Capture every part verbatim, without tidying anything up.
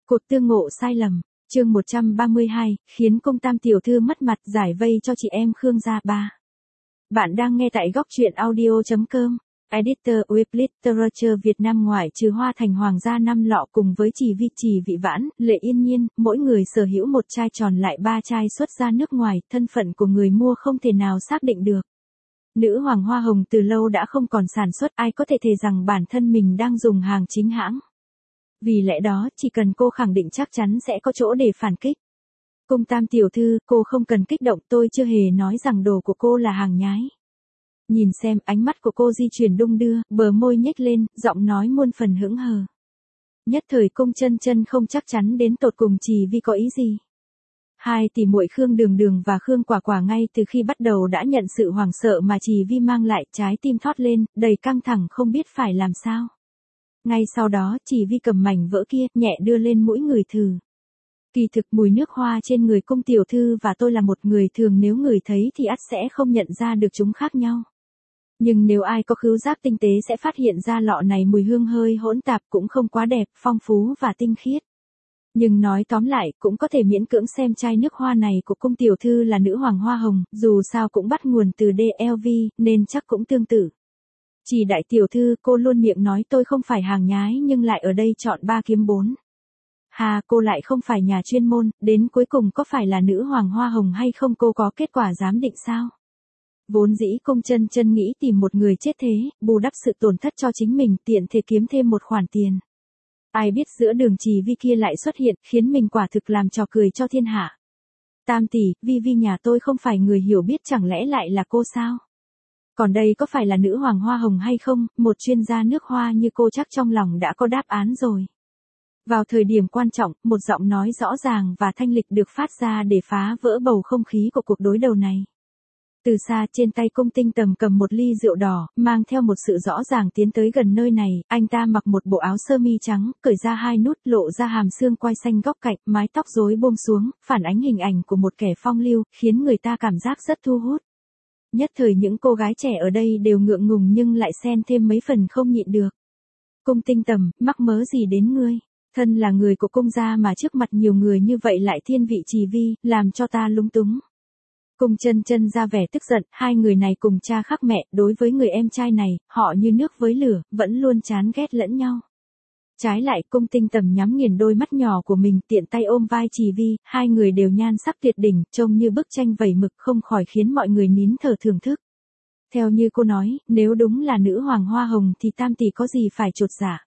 Cuộc tương ngộ sai lầm, chương một trăm ba mươi hai, khiến công tam tiểu thư mất mặt, giải vây cho chị em Khương gia ba. Bạn đang nghe tại góc truyện audio chấm com. Editor Web Literature Việt Nam ngoại trừ Hoa Thành Hoàng gia năm lọ cùng với Chỉ Vi Chỉ Vị Vãn, Lệ Yên Nhiên, mỗi người sở hữu một chai tròn lại ba chai xuất ra nước ngoài, thân phận của người mua không thể nào xác định được. Nữ hoàng hoa hồng từ lâu đã không còn sản xuất, ai có thể thề rằng bản thân mình đang dùng hàng chính hãng. Vì lẽ đó, chỉ cần cô khẳng định chắc chắn sẽ có chỗ để phản kích. Cung tam tiểu thư, cô không cần kích động, tôi chưa hề nói rằng đồ của cô là hàng nhái. Nhìn xem, ánh mắt của cô di chuyển đung đưa, bờ môi nhếch lên, giọng nói muôn phần hững hờ. Nhất thời Cung Chân Chân không chắc chắn đến tột cùng Chỉ Vi có ý gì. Hai tỷ muội Khương Đường Đường và Khương Quả Quả ngay từ khi bắt đầu đã nhận sự hoảng sợ mà Chỉ Vi mang lại, trái tim thót lên, đầy căng thẳng không biết phải làm sao. Ngay sau đó, Chỉ Vi cầm mảnh vỡ kia, nhẹ đưa lên mũi người thử. Kỳ thực mùi nước hoa trên người cung tiểu thư và tôi là một người thường, nếu người thấy thì ắt sẽ không nhận ra được chúng khác nhau. Nhưng nếu ai có khứu giác tinh tế sẽ phát hiện ra lọ này mùi hương hơi hỗn tạp, cũng không quá đẹp, phong phú và tinh khiết. Nhưng nói tóm lại, cũng có thể miễn cưỡng xem chai nước hoa này của cung tiểu thư là nữ hoàng hoa hồng, dù sao cũng bắt nguồn từ đê lờ vê, nên chắc cũng tương tự. Chỉ đại tiểu thư, cô luôn miệng nói tôi không phải hàng nhái nhưng lại ở đây chọn ba kiếm bốn. Hà, cô lại không phải nhà chuyên môn, đến cuối cùng có phải là nữ hoàng hoa hồng hay không, cô có kết quả giám định sao? Vốn dĩ Cung Chân Chân nghĩ tìm một người chết thế, bù đắp sự tổn thất cho chính mình, tiện thể kiếm thêm một khoản tiền. Ai biết giữa đường Chỉ Vi kia lại xuất hiện, khiến mình quả thực làm trò cười cho thiên hạ. Tam tỷ, Vi Vi nhà tôi không phải người hiểu biết, chẳng lẽ lại là cô sao? Còn đây có phải là nữ hoàng hoa hồng hay không, một chuyên gia nước hoa như cô chắc trong lòng đã có đáp án rồi. Vào thời điểm quan trọng, một giọng nói rõ ràng và thanh lịch được phát ra để phá vỡ bầu không khí của cuộc đối đầu này. Từ xa, trên tay Cung Tinh Tầm cầm một ly rượu đỏ, mang theo một sự rõ ràng tiến tới gần nơi này. Anh ta mặc một bộ áo sơ mi trắng, cởi ra hai nút, lộ ra hàm xương quai xanh góc cạnh, mái tóc rối buông xuống, phản ánh hình ảnh của một kẻ phong lưu, khiến người ta cảm giác rất thu hút. Nhất thời những cô gái trẻ ở đây đều ngượng ngùng nhưng lại xen thêm mấy phần không nhịn được. Cung Tinh Tầm, mắc mớ gì đến ngươi? Thân là người của cung gia mà trước mặt nhiều người như vậy lại thiên vị Chỉ Vi, làm cho ta lúng túng. Cung Chân Chân ra vẻ tức giận, hai người này cùng cha khác mẹ, đối với người em trai này, họ như nước với lửa, vẫn luôn chán ghét lẫn nhau. Trái lại, Cung Tinh Tầm nhắm nghiền đôi mắt nhỏ của mình, tiện tay ôm vai Chỉ Vi, hai người đều nhan sắc tuyệt đỉnh, trông như bức tranh vẩy mực, không khỏi khiến mọi người nín thở thưởng thức. Theo như cô nói, nếu đúng là nữ hoàng hoa hồng thì tam tỷ có gì phải chột dạ.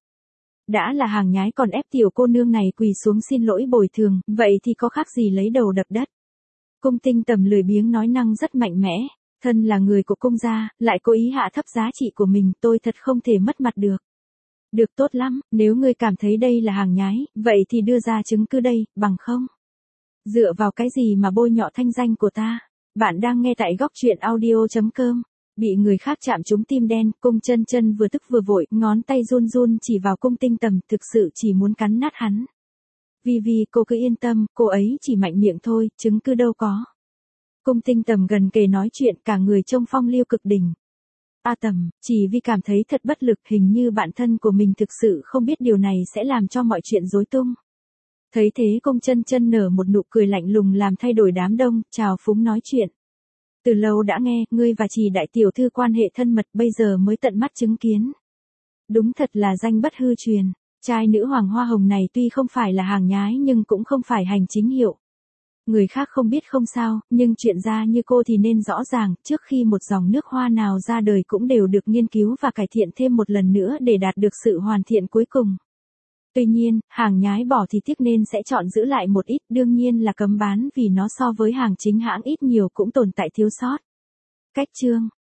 Đã là hàng nhái còn ép tiểu cô nương này quỳ xuống xin lỗi bồi thường, vậy thì có khác gì lấy đầu đập đất. Cung Tinh Tầm lười biếng nói năng rất mạnh mẽ, thân là người của cung gia, lại cố ý hạ thấp giá trị của mình, tôi thật không thể mất mặt được. Được, tốt lắm, nếu ngươi cảm thấy đây là hàng nhái, vậy thì đưa ra chứng cứ đây, bằng không? Dựa vào cái gì mà bôi nhọ thanh danh của ta? Bạn đang nghe tại góc truyện audio chấm com. Bị người khác chạm trúng tim đen, Cung Chân Chân vừa tức vừa vội, ngón tay run run chỉ vào Cung Tinh Tầm, thực sự chỉ muốn cắn nát hắn. Vi Vi, cô cứ yên tâm, cô ấy chỉ mạnh miệng thôi, chứng cứ đâu có. Cung Tinh Tầm gần kề nói chuyện, cả người trông phong lưu cực đỉnh. A Tầm, Chỉ Vi cảm thấy thật bất lực, hình như bản thân của mình thực sự không biết điều này sẽ làm cho mọi chuyện rối tung. Thấy thế Cung Chân Chân nở một nụ cười lạnh lùng làm thay đổi đám đông, chào phúng nói chuyện. Từ lâu đã nghe, ngươi và Chỉ đại tiểu thư quan hệ thân mật, bây giờ mới tận mắt chứng kiến. Đúng thật là danh bất hư truyền. Chai nữ hoàng hoa hồng này tuy không phải là hàng nhái nhưng cũng không phải hành chính hiệu. Người khác không biết không sao, nhưng chuyện gia như cô thì nên rõ ràng, trước khi một dòng nước hoa nào ra đời cũng đều được nghiên cứu và cải thiện thêm một lần nữa để đạt được sự hoàn thiện cuối cùng. Tuy nhiên, hàng nhái bỏ thì tiếc nên sẽ chọn giữ lại một ít, đương nhiên là cấm bán vì nó so với hàng chính hãng ít nhiều cũng tồn tại thiếu sót. Cách chương